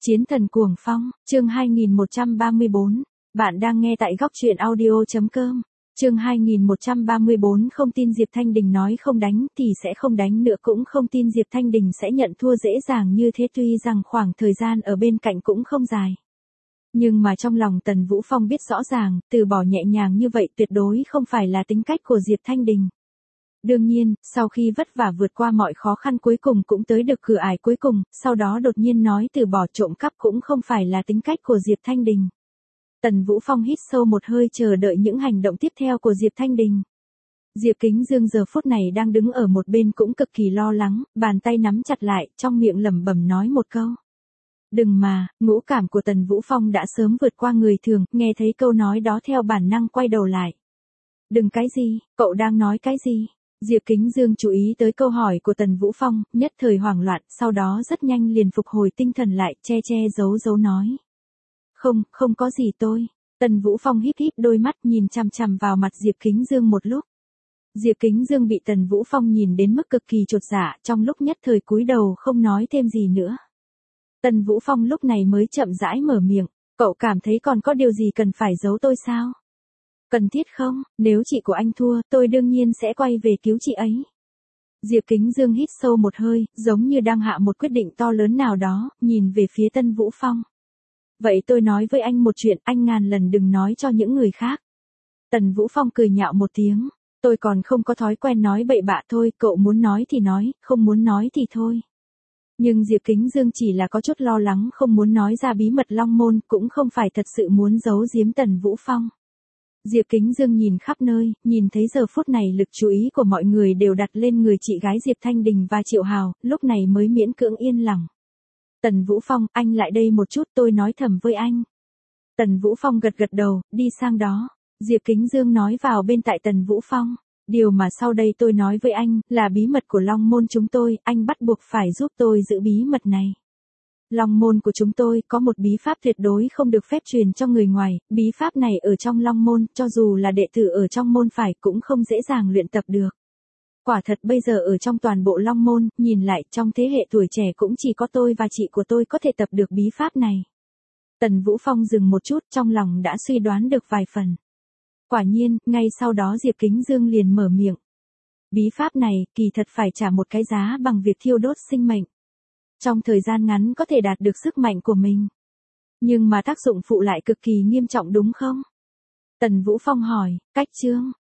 Chiến thần cuồng phong, chương 2134. Bạn đang nghe tại góc truyện audio.com. Chương 2134 không tin Diệp Thanh Đình nói không đánh thì sẽ không đánh nữa, cũng không tin Diệp Thanh Đình sẽ nhận thua dễ dàng như thế, tuy rằng khoảng thời gian ở bên cạnh cũng không dài. Nhưng mà trong lòng Tần Vũ Phong biết rõ ràng, từ bỏ nhẹ nhàng như vậy tuyệt đối không phải là tính cách của Diệp Thanh Đình. Đương nhiên, sau khi vất vả vượt qua mọi khó khăn cuối cùng cũng tới được cửa ải cuối cùng, sau đó đột nhiên nói từ bỏ trộm cắp cũng không phải là tính cách của Diệp Thanh Đình. Tần Vũ Phong hít sâu một hơi chờ đợi những hành động tiếp theo của Diệp Thanh Đình. Diệp Kính Dương giờ phút này đang đứng ở một bên cũng cực kỳ lo lắng, bàn tay nắm chặt lại, trong miệng lẩm bẩm nói một câu. Đừng mà, ngũ cảm của Tần Vũ Phong đã sớm vượt qua người thường, nghe thấy câu nói đó theo bản năng quay đầu lại. Đừng cái gì, cậu đang nói cái gì? Diệp Kính Dương chú ý tới câu hỏi của Tần Vũ Phong, nhất thời hoảng loạn, sau đó rất nhanh liền phục hồi tinh thần lại, che giấu nói. Không có gì tôi. Tần Vũ Phong híp đôi mắt nhìn chằm chằm vào mặt Diệp Kính Dương một lúc. Diệp Kính Dương bị Tần Vũ Phong nhìn đến mức cực kỳ chột dạ, trong lúc nhất thời cúi đầu không nói thêm gì nữa. Tần Vũ Phong lúc này mới chậm rãi mở miệng, cậu cảm thấy còn có điều gì cần phải giấu tôi sao? Cần thiết không, nếu chị của anh thua, tôi đương nhiên sẽ quay về cứu chị ấy. Diệp Kính Dương hít sâu một hơi, giống như đang hạ một quyết định to lớn nào đó, nhìn về phía Tần Vũ Phong. Vậy tôi nói với anh một chuyện, anh ngàn lần đừng nói cho những người khác. Tần Vũ Phong cười nhạo một tiếng, tôi còn không có thói quen nói bậy bạ thôi, cậu muốn nói thì nói, không muốn nói thì thôi. Nhưng Diệp Kính Dương chỉ là có chút lo lắng không muốn nói ra bí mật Long Môn, cũng không phải thật sự muốn giấu giếm Tần Vũ Phong. Diệp Kính Dương nhìn khắp nơi, nhìn thấy giờ phút này lực chú ý của mọi người đều đặt lên người chị gái Diệp Thanh Đình và Triệu Hào, lúc này mới miễn cưỡng yên lòng. Tần Vũ Phong, anh lại đây một chút, tôi nói thầm với anh. Tần Vũ Phong gật đầu, đi sang đó. Diệp Kính Dương nói vào bên tai Tần Vũ Phong. Điều mà sau đây tôi nói với anh, là bí mật của Long Môn chúng tôi, anh bắt buộc phải giúp tôi giữ bí mật này. Long Môn của chúng tôi có một bí pháp tuyệt đối không được phép truyền cho người ngoài, bí pháp này ở trong Long Môn, cho dù là đệ tử ở trong môn phải cũng không dễ dàng luyện tập được. Quả thật bây giờ ở trong toàn bộ Long Môn, nhìn lại trong thế hệ tuổi trẻ cũng chỉ có tôi và chị của tôi có thể tập được bí pháp này. Tần Vũ Phong dừng một chút, trong lòng đã suy đoán được vài phần. Quả nhiên, ngay sau đó Diệp Kính Dương liền mở miệng. Bí pháp này, kỳ thật phải trả một cái giá bằng việc thiêu đốt sinh mệnh. Trong thời gian ngắn có thể đạt được sức mạnh của mình. Nhưng mà tác dụng phụ lại cực kỳ nghiêm trọng đúng không? Tần Vũ Phong hỏi, cách chương.